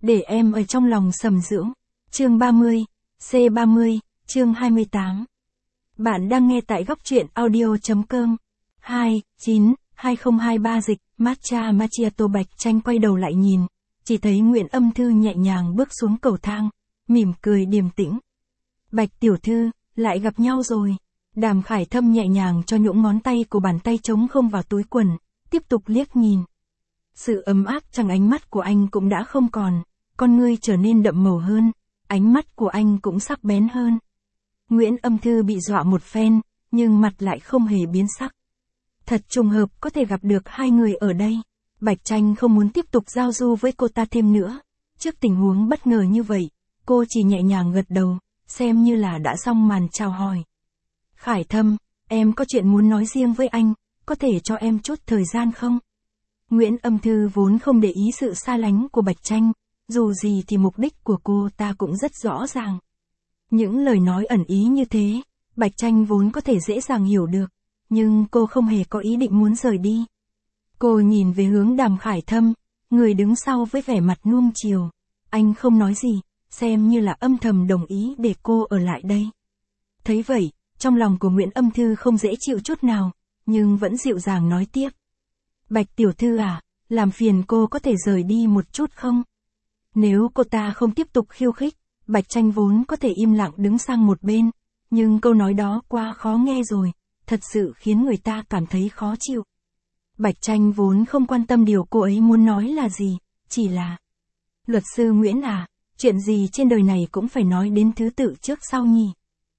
để em ở trong lòng sầm dưỡng. Chương 30, C30, chương 28. Bạn đang nghe tại góc truyện audio.com. 2023 dịch, matcha macchiato. Bạch Tranh quay đầu lại nhìn, chỉ thấy Nguyễn Âm Thư nhẹ nhàng bước xuống cầu thang, mỉm cười điềm tĩnh. Bạch tiểu thư, lại gặp nhau rồi. Đàm Khải Thâm nhẹ nhàng cho những ngón tay của bàn tay trống không vào túi quần, tiếp tục liếc nhìn. Sự ấm áp trong ánh mắt của anh cũng đã không còn, con ngươi trở nên đậm màu hơn, ánh mắt của anh cũng sắc bén hơn. Nguyễn Âm Thư bị dọa một phen, nhưng mặt lại không hề biến sắc. Thật trùng hợp có thể gặp được hai người ở đây. Bạch Tranh không muốn tiếp tục giao du với cô ta thêm nữa. Trước tình huống bất ngờ như vậy, cô chỉ nhẹ nhàng gật đầu, xem như là đã xong màn chào hỏi. Khải Thâm, em có chuyện muốn nói riêng với anh, có thể cho em chút thời gian không? Nguyễn Âm Thư vốn không để ý sự xa lánh của Bạch Tranh, dù gì thì mục đích của cô ta cũng rất rõ ràng. Những lời nói ẩn ý như thế, Bạch Tranh vốn có thể dễ dàng hiểu được, nhưng cô không hề có ý định muốn rời đi. Cô nhìn về hướng Đàm Khải Thâm, người đứng sau với vẻ mặt nuông chiều. Anh không nói gì, xem như là âm thầm đồng ý để cô ở lại đây. Thấy vậy, trong lòng của Nguyễn Âm Thư không dễ chịu chút nào, nhưng vẫn dịu dàng nói tiếp. Bạch tiểu thư à, làm phiền cô có thể rời đi một chút không? Nếu cô ta không tiếp tục khiêu khích, Bạch Tranh vốn có thể im lặng đứng sang một bên, nhưng câu nói đó quá khó nghe rồi, thật sự khiến người ta cảm thấy khó chịu. Bạch Tranh vốn không quan tâm điều cô ấy muốn nói là gì, chỉ là: Luật sư Nguyễn à, chuyện gì trên đời này cũng phải nói đến thứ tự trước sau nhỉ?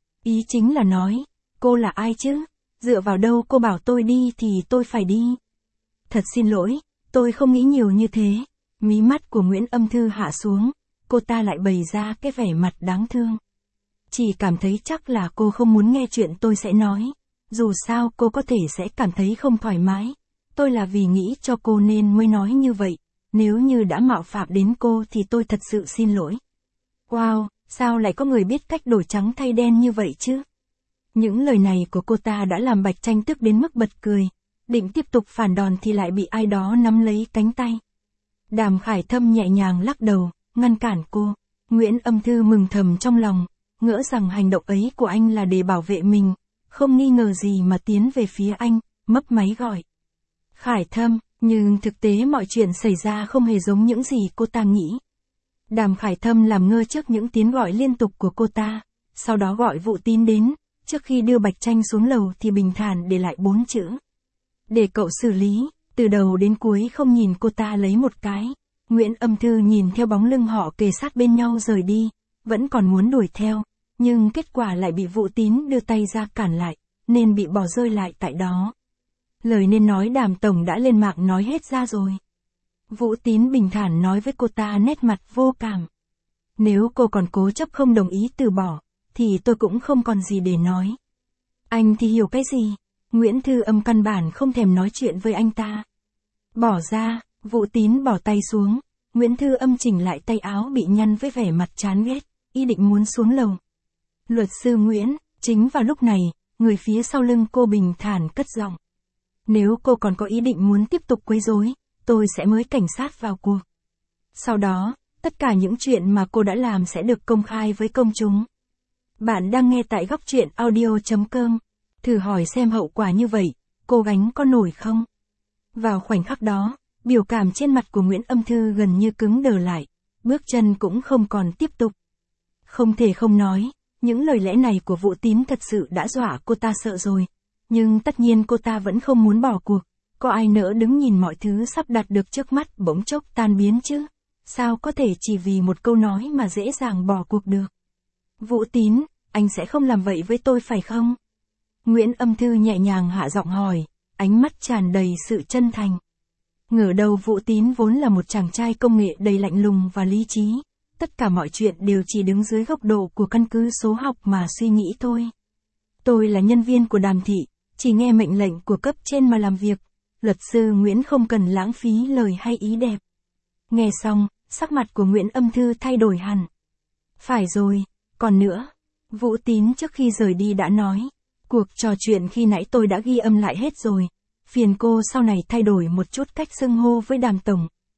Ý chính là nói, cô là ai chứ? Dựa vào đâu cô bảo tôi đi thì tôi phải đi? Thật xin lỗi, tôi không nghĩ nhiều như thế. Mí mắt của Nguyễn Âm Thư hạ xuống, cô ta lại bày ra cái vẻ mặt đáng thương. Chỉ cảm thấy chắc là cô không muốn nghe chuyện tôi sẽ nói. Dù sao cô có thể sẽ cảm thấy không thoải mái. Tôi là vì nghĩ cho cô nên mới nói như vậy. Nếu như đã mạo phạm đến cô thì tôi thật sự xin lỗi. Wow, sao lại có người biết cách đổi trắng thay đen như vậy chứ? Những lời này của cô ta đã làm Bạch Tranh tức đến mức bật cười. Định tiếp tục phản đòn thì lại bị ai đó nắm lấy cánh tay. Đàm Khải Thâm nhẹ nhàng lắc đầu, ngăn cản cô. Nguyễn Âm Thư mừng thầm trong lòng, ngỡ rằng hành động ấy của anh là để bảo vệ mình, không nghi ngờ gì mà tiến về phía anh, mấp máy gọi. Khải Thâm, nhưng thực tế mọi chuyện xảy ra không hề giống những gì cô ta nghĩ. Đàm Khải Thâm làm ngơ trước những tiếng gọi liên tục của cô ta, sau đó gọi Vũ Tín đến, trước khi đưa Bạch Tranh xuống lầu thì bình thản để lại 4 chữ. Để cậu xử lý. Từ đầu đến cuối không nhìn cô ta lấy một cái. Nguyễn Âm Thư nhìn theo bóng lưng họ kề sát bên nhau rời đi, vẫn còn muốn đuổi theo, nhưng kết quả lại bị Vũ Tín đưa tay ra cản lại, nên bị bỏ rơi lại tại đó. Lời nên nói Đàm tổng đã lên mạng nói hết ra rồi. Vũ Tín bình thản nói với cô ta nét mặt vô cảm. Nếu cô còn cố chấp không đồng ý từ bỏ, thì tôi cũng không còn gì để nói. Anh thì hiểu cái gì? Nguyễn Thư Âm căn bản không thèm nói chuyện với anh ta. Bỏ ra, Vũ Tín bỏ tay xuống, Nguyễn Thư Âm chỉnh lại tay áo bị nhăn với vẻ mặt chán ghét, ý định muốn xuống lầu. Luật sư Nguyễn, chính vào lúc này, người phía sau lưng cô bình thản cất giọng. Nếu cô còn có ý định muốn tiếp tục quấy rối, tôi sẽ mời cảnh sát vào cuộc. Sau đó, tất cả những chuyện mà cô đã làm sẽ được công khai với công chúng. Bạn đang nghe tại góc truyện audio.com. Thử hỏi xem hậu quả như vậy, cô gánh có nổi không? Vào khoảnh khắc đó, biểu cảm trên mặt của Nguyễn Âm Thư gần như cứng đờ lại, bước chân cũng không còn tiếp tục. Không thể không nói, những lời lẽ này của Vũ Tín thật sự đã dọa cô ta sợ rồi. Nhưng tất nhiên cô ta vẫn không muốn bỏ cuộc, có ai nỡ đứng nhìn mọi thứ sắp đặt được trước mắt bỗng chốc tan biến chứ? Sao có thể chỉ vì một câu nói mà dễ dàng bỏ cuộc được? Vũ Tín, anh sẽ không làm vậy với tôi phải không? Nguyễn Âm Thư nhẹ nhàng hạ giọng hỏi, ánh mắt tràn đầy sự chân thành. Ngờ đầu Vũ Tín vốn là một chàng trai công nghệ đầy lạnh lùng và lý trí, tất cả mọi chuyện đều chỉ đứng dưới góc độ của căn cứ số học mà suy nghĩ thôi. Tôi là nhân viên của Đàm thị, chỉ nghe mệnh lệnh của cấp trên mà làm việc, luật sư Nguyễn không cần lãng phí lời hay ý đẹp. Nghe xong, sắc mặt của Nguyễn Âm Thư thay đổi hẳn. Phải rồi, còn nữa, Vũ Tín trước khi rời đi đã nói. Cuộc trò chuyện khi nãy tôi đã ghi âm lại hết rồi. Phiền cô sau này thay đổi một chút cách xưng hô với Đàm tổng.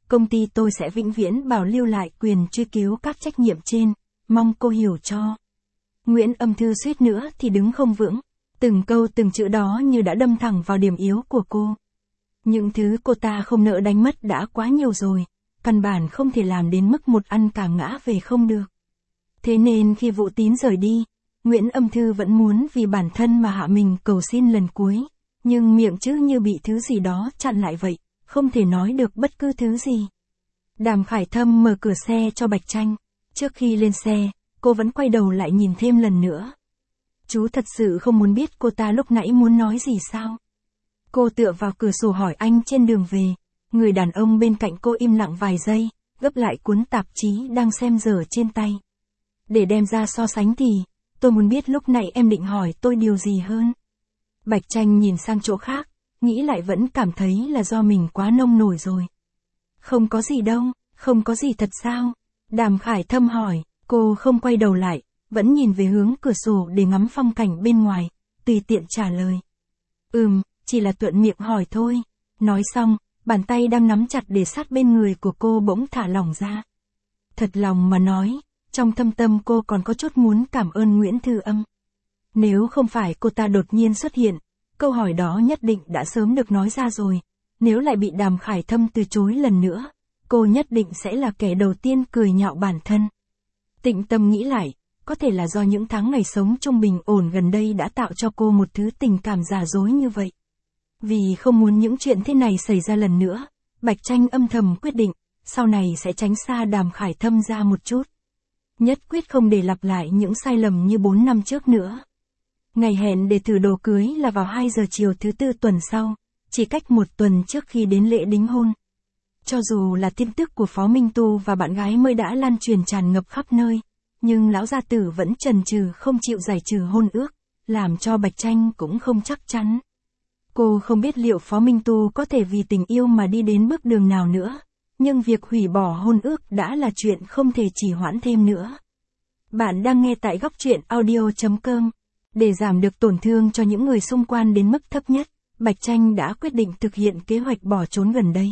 công ty tôi sẽ vĩnh viễn bảo lưu lại quyền truy cứu các trách nhiệm trên, mong cô hiểu cho. Nguyễn Âm Thư suýt nữa thì đứng không vững, từng câu từng chữ đó như đã đâm thẳng vào điểm yếu của cô. Những thứ cô ta không nỡ đánh mất đã quá nhiều rồi, căn bản không thể làm đến mức một ăn cả ngã về không được. Thế nên khi Vũ Tín rời đi, Nguyễn Âm Thư vẫn muốn vì bản thân mà hạ mình cầu xin lần cuối, nhưng miệng chứ như bị thứ gì đó chặn lại vậy, không thể nói được bất cứ thứ gì. Đàm Khải Thâm mở cửa xe cho Bạch Tranh, trước khi lên xe, cô vẫn quay đầu lại nhìn thêm lần nữa. Chú thật sự không muốn biết cô ta lúc nãy muốn nói gì sao? Cô tựa vào cửa sổ hỏi anh trên đường về, người đàn ông bên cạnh cô im lặng vài giây, gấp lại cuốn tạp chí đang xem dở trên tay. Để đem ra so sánh thì, tôi muốn biết lúc nãy em định hỏi tôi điều gì hơn. Bạch Tranh nhìn sang chỗ khác, nghĩ lại vẫn cảm thấy là do mình quá nông nổi rồi. Không có gì đâu, không có gì thật sao? Đàm Khải Thâm hỏi, cô không quay đầu lại, vẫn nhìn về hướng cửa sổ để ngắm phong cảnh bên ngoài, tùy tiện trả lời. Chỉ là thuận miệng hỏi thôi. Nói xong, bàn tay đang nắm chặt để sát bên người của cô bỗng thả lỏng ra. Thật lòng mà nói, trong thâm tâm cô còn có chút muốn cảm ơn Nguyễn Thư Âm. Nếu không phải cô ta đột nhiên xuất hiện, câu hỏi đó nhất định đã sớm được nói ra rồi. Nếu lại bị Đàm Khải Thâm từ chối lần nữa, cô nhất định sẽ là kẻ đầu tiên cười nhạo bản thân. Tĩnh tâm nghĩ lại, có thể là do những tháng ngày sống chung bình ổn gần đây đã tạo cho cô một thứ tình cảm giả dối như vậy. Vì không muốn những chuyện thế này xảy ra lần nữa, Bạch Tranh âm thầm quyết định, sau này sẽ tránh xa Đàm Khải Thâm ra một chút. Nhất quyết không để lặp lại những sai lầm như 4 năm trước nữa. Ngày hẹn để thử đồ cưới là vào 2 giờ chiều thứ Tư tuần sau, chỉ cách 1 tuần trước khi đến lễ đính hôn. Cho dù là tin tức của Phó Minh Tu và bạn gái mới đã lan truyền tràn ngập khắp nơi, nhưng lão gia tử vẫn chần chừ không chịu giải trừ hôn ước, làm cho Bạch Tranh cũng không chắc chắn. Cô không biết liệu Phó Minh Tu có thể vì tình yêu mà đi đến bước đường nào nữa, nhưng việc hủy bỏ hôn ước đã là chuyện không thể trì hoãn thêm nữa. Bạn đang nghe tại Góc Truyện Audio.com. Để giảm được tổn thương cho những người xung quanh đến mức thấp nhất, Bạch Tranh đã quyết định thực hiện kế hoạch bỏ trốn gần đây.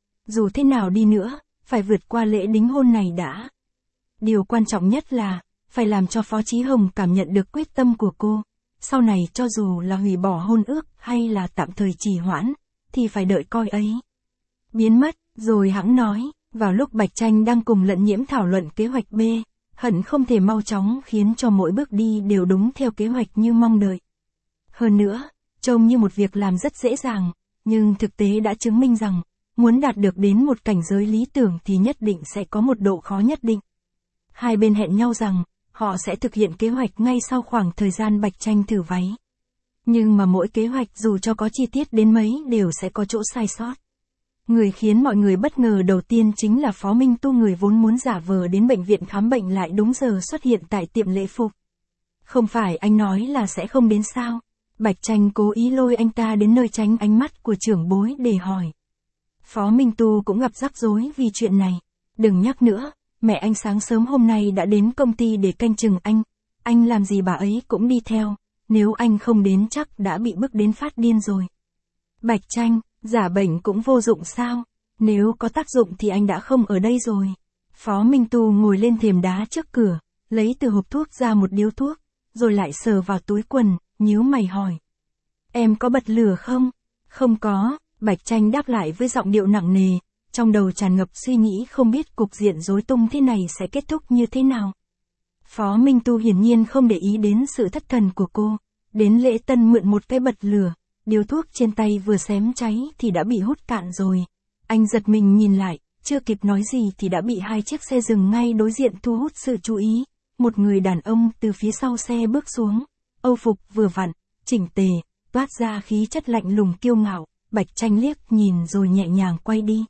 Dù thế nào đi nữa, phải vượt qua lễ đính hôn này đã. Điều quan trọng nhất là, phải làm cho Phó Chí Hồng cảm nhận được quyết tâm của cô. Sau này cho dù là hủy bỏ hôn ước hay là tạm thời trì hoãn, thì phải đợi coi ấy biến mất, rồi hẵng nói. Vào lúc Bạch Tranh đang cùng Lận Nhiễm thảo luận kế hoạch B, hận không thể mau chóng khiến cho mỗi bước đi đều đúng theo kế hoạch như mong đợi. Hơn nữa, trông như một việc làm rất dễ dàng, nhưng thực tế đã chứng minh rằng, muốn đạt được đến một cảnh giới lý tưởng thì nhất định sẽ có một độ khó nhất định. Hai bên hẹn nhau rằng, họ sẽ thực hiện kế hoạch ngay sau khoảng thời gian Bạch Tranh thử váy. Nhưng mà mỗi kế hoạch dù cho có chi tiết đến mấy đều sẽ có chỗ sai sót. Người khiến mọi người bất ngờ đầu tiên chính là Phó Minh Tu, người vốn muốn giả vờ đến bệnh viện khám bệnh lại đúng giờ xuất hiện tại tiệm lễ phục. Không phải anh nói là sẽ không đến sao? Bạch Tranh cố ý lôi anh ta đến nơi tránh ánh mắt của trưởng bối để hỏi. Phó Minh Tu cũng gặp rắc rối vì chuyện này. Đừng nhắc nữa, mẹ anh sáng sớm hôm nay đã đến công ty để canh chừng anh làm gì bà ấy cũng đi theo, nếu anh không đến chắc đã bị bức đến phát điên rồi. Bạch Tranh, giả bệnh cũng vô dụng sao? Nếu có tác dụng thì anh đã không ở đây rồi. Phó Minh Tu ngồi lên thềm đá trước cửa, lấy từ hộp thuốc ra một điếu thuốc, rồi lại sờ vào túi quần, nhíu mày hỏi. Em có bật lửa không? Không có, Bạch Tranh đáp lại với giọng điệu nặng nề, trong đầu tràn ngập suy nghĩ không biết cục diện rối tung thế này sẽ kết thúc như thế nào. Phó Minh Tu hiển nhiên không để ý đến sự thất thần của cô, đến lễ tân mượn một cái bật lửa, điếu thuốc trên tay vừa xém cháy thì đã bị hút cạn rồi. Anh giật mình nhìn lại, chưa kịp nói gì thì đã bị 2 chiếc xe dừng ngay đối diện thu hút sự chú ý. Một người đàn ông từ phía sau xe bước xuống, âu phục vừa vặn, chỉnh tề, toát ra khí chất lạnh lùng kiêu ngạo. Bạch Tranh liếc nhìn rồi nhẹ nhàng quay đi.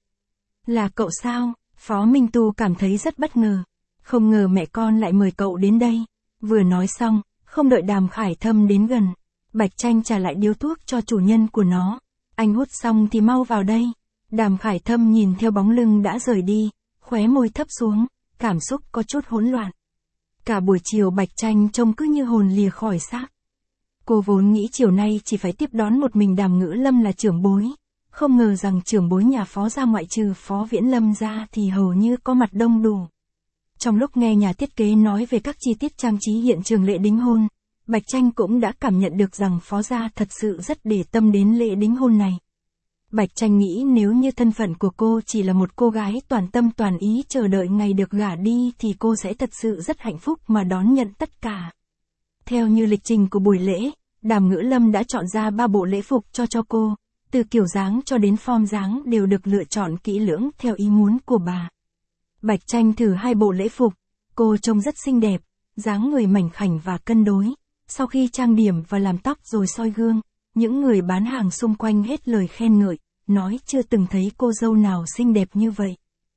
Là cậu sao? Phó Minh Tu cảm thấy rất bất ngờ. Không ngờ mẹ con lại mời cậu đến đây. Vừa nói xong, không đợi Đàm Khải Thâm đến gần, Bạch Tranh trả lại điếu thuốc cho chủ nhân của nó. Anh hút xong thì mau vào đây. Đàm Khải Thâm nhìn theo bóng lưng đã rời đi, khóe môi thấp xuống, cảm xúc có chút hỗn loạn. Cả buổi chiều Bạch Tranh trông cứ như hồn lìa khỏi xác. Cô vốn nghĩ chiều nay chỉ phải tiếp đón một mình Đàm Ngữ Lâm là trưởng bối, không ngờ rằng trưởng bối nhà Phó gia ngoại trừ Phó Viễn Lâm ra thì hầu như có mặt đông đủ. Trong lúc nghe nhà thiết kế nói về các chi tiết trang trí hiện trường lễ đính hôn, Bạch Tranh cũng đã cảm nhận được rằng Phó gia thật sự rất để tâm đến lễ đính hôn này. Bạch Tranh nghĩ nếu như thân phận của cô chỉ là một cô gái toàn tâm toàn ý chờ đợi ngày được gả đi thì cô sẽ thật sự rất hạnh phúc mà đón nhận tất cả. Theo như lịch trình của buổi lễ, Đàm Ngữ Lâm đã chọn ra 3 bộ lễ phục cho cô, từ kiểu dáng cho đến form dáng đều được lựa chọn kỹ lưỡng theo ý muốn của bà. Bạch Tranh thử 2 bộ lễ phục, cô trông rất xinh đẹp, dáng người mảnh khảnh và cân đối. Sau khi trang điểm và làm tóc rồi soi gương, những người bán hàng xung quanh hết lời khen ngợi, nói chưa từng thấy cô dâu nào xinh đẹp như vậy.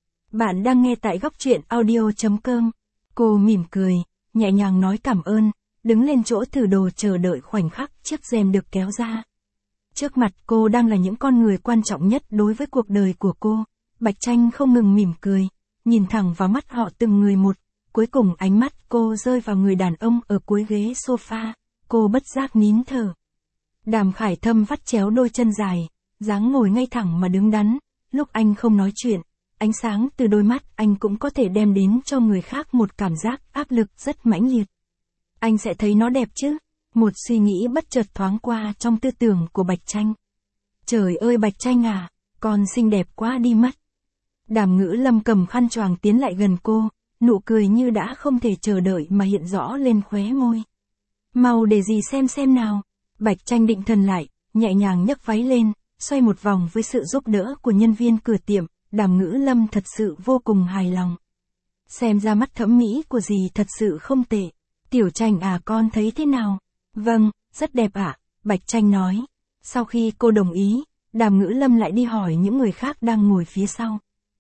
Bạn đang nghe tại Góc Truyện Audio.com. Cô mỉm cười, nhẹ nhàng nói cảm ơn, đứng lên chỗ thử đồ chờ đợi khoảnh khắc chiếc rèm được kéo ra. Trước mặt cô đang là những con người quan trọng nhất đối với cuộc đời của cô. Bạch Tranh không ngừng mỉm cười, nhìn thẳng vào mắt họ từng người một. Cuối cùng ánh mắt cô rơi vào người đàn ông ở cuối ghế sofa, cô bất giác nín thở. Đàm Khải Thâm vắt chéo đôi chân dài, dáng ngồi ngay thẳng mà đứng đắn, lúc anh không nói chuyện, ánh sáng từ đôi mắt anh cũng có thể đem đến cho người khác một cảm giác áp lực rất mãnh liệt. Anh sẽ thấy nó đẹp chứ? Một suy nghĩ bất chợt thoáng qua trong tư tưởng của Bạch Tranh. Trời ơi Bạch Tranh à, con xinh đẹp quá đi mất. Đàm Ngữ Lâm cầm khăn choàng tiến lại gần cô, nụ cười như đã không thể chờ đợi mà hiện rõ lên khóe môi. Mau để gì xem nào. Bạch Tranh định thần lại, nhẹ nhàng nhấc váy lên, xoay một vòng với sự giúp đỡ của nhân viên cửa tiệm, Đàm Ngữ Lâm thật sự vô cùng hài lòng. Xem ra mắt thẩm mỹ của dì thật sự không tệ. Tiểu Tranh à, con thấy thế nào? Vâng, rất đẹp ạ, Bạch Tranh nói. Sau khi cô đồng ý, Đàm Ngữ Lâm lại đi hỏi những người khác đang ngồi phía sau.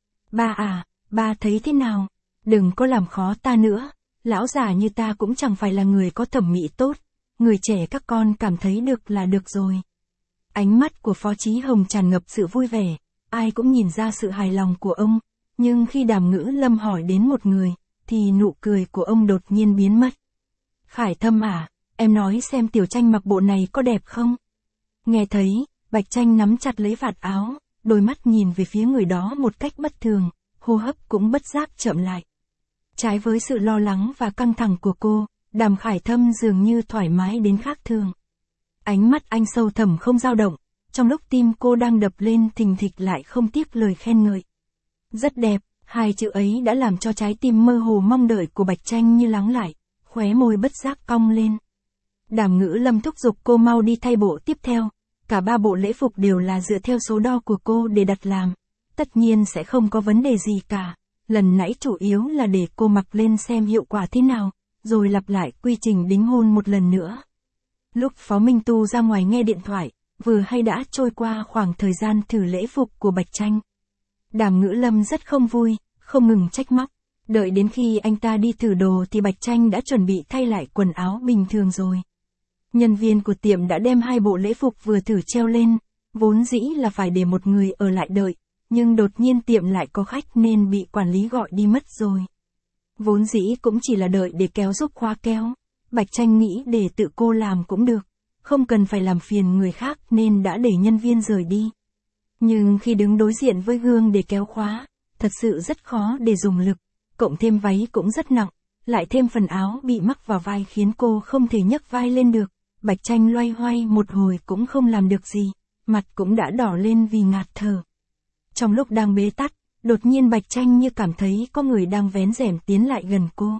Ba à, ba thấy thế nào? Đừng có làm khó ta nữa, lão già như ta cũng chẳng phải là người có thẩm mỹ tốt, người trẻ các con cảm thấy được là được rồi. Ánh mắt của Phó Chí Hồng tràn ngập sự vui vẻ, ai cũng nhìn ra sự hài lòng của ông, nhưng khi Đàm Ngữ Lâm hỏi đến một người, thì nụ cười của ông đột nhiên biến mất. Khải Thâm à, em nói xem Tiểu Tranh mặc bộ này có đẹp không? Nghe thấy, Bạch Tranh nắm chặt lấy vạt áo, đôi mắt nhìn về phía người đó một cách bất thường, hô hấp cũng bất giác chậm lại. Trái với sự lo lắng và căng thẳng của cô, Đàm Khải Thâm dường như thoải mái đến khác thường. Ánh mắt anh sâu thẳm không dao động, trong lúc tim cô đang đập lên thình thịch lại không tiếc lời khen ngợi. Rất đẹp, 2 chữ ấy đã làm cho trái tim mơ hồ mong đợi của Bạch Tranh như lắng lại, khóe môi bất giác cong lên. Đàm Ngữ Lâm thúc giục cô mau đi thay bộ tiếp theo, cả 3 bộ lễ phục đều là dựa theo số đo của cô để đặt làm, tất nhiên sẽ không có vấn đề gì cả. Lần nãy chủ yếu là để cô mặc lên xem hiệu quả thế nào, rồi lặp lại quy trình đính hôn một lần nữa. Lúc Phó Minh Tu ra ngoài nghe điện thoại, vừa hay đã trôi qua khoảng thời gian thử lễ phục của Bạch Tranh. Đàm Ngữ Lâm rất không vui, không ngừng trách móc. Đợi đến khi anh ta đi thử đồ thì Bạch Tranh đã chuẩn bị thay lại quần áo bình thường rồi. Nhân viên của tiệm đã đem 2 bộ lễ phục vừa thử treo lên, vốn dĩ là phải để một người ở lại đợi, nhưng đột nhiên tiệm lại có khách nên bị quản lý gọi đi mất rồi. Vốn dĩ cũng chỉ là đợi để kéo giúp khóa kéo, Bạch Tranh nghĩ để tự cô làm cũng được, không cần phải làm phiền người khác nên đã để nhân viên rời đi. Nhưng khi đứng đối diện với gương để kéo khóa, thật sự rất khó để dùng lực, cộng thêm váy cũng rất nặng, lại thêm phần áo bị mắc vào vai khiến cô không thể nhấc vai lên được. Bạch Tranh loay hoay một hồi cũng không làm được gì, mặt cũng đã đỏ lên vì ngạt thở. Trong lúc đang bế tắc, đột nhiên Bạch Tranh như cảm thấy có người đang vén rèm tiến lại gần cô.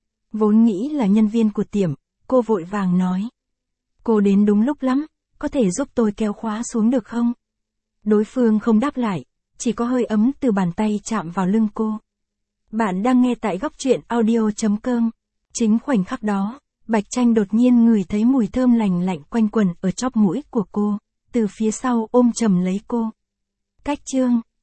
Vốn nghĩ là nhân viên của tiệm, cô vội vàng nói. Cô đến đúng lúc lắm, có thể giúp tôi kéo khóa xuống được không? Đối phương không đáp lại, chỉ có hơi ấm từ bàn tay chạm vào lưng cô. Bạn đang nghe tại Góc Truyện Audio.com. Chính khoảnh khắc đó, Bạch Tranh đột nhiên ngửi thấy mùi thơm lành lạnh quanh quẩn ở chóp mũi của cô, từ phía sau ôm chầm lấy cô. Cách chương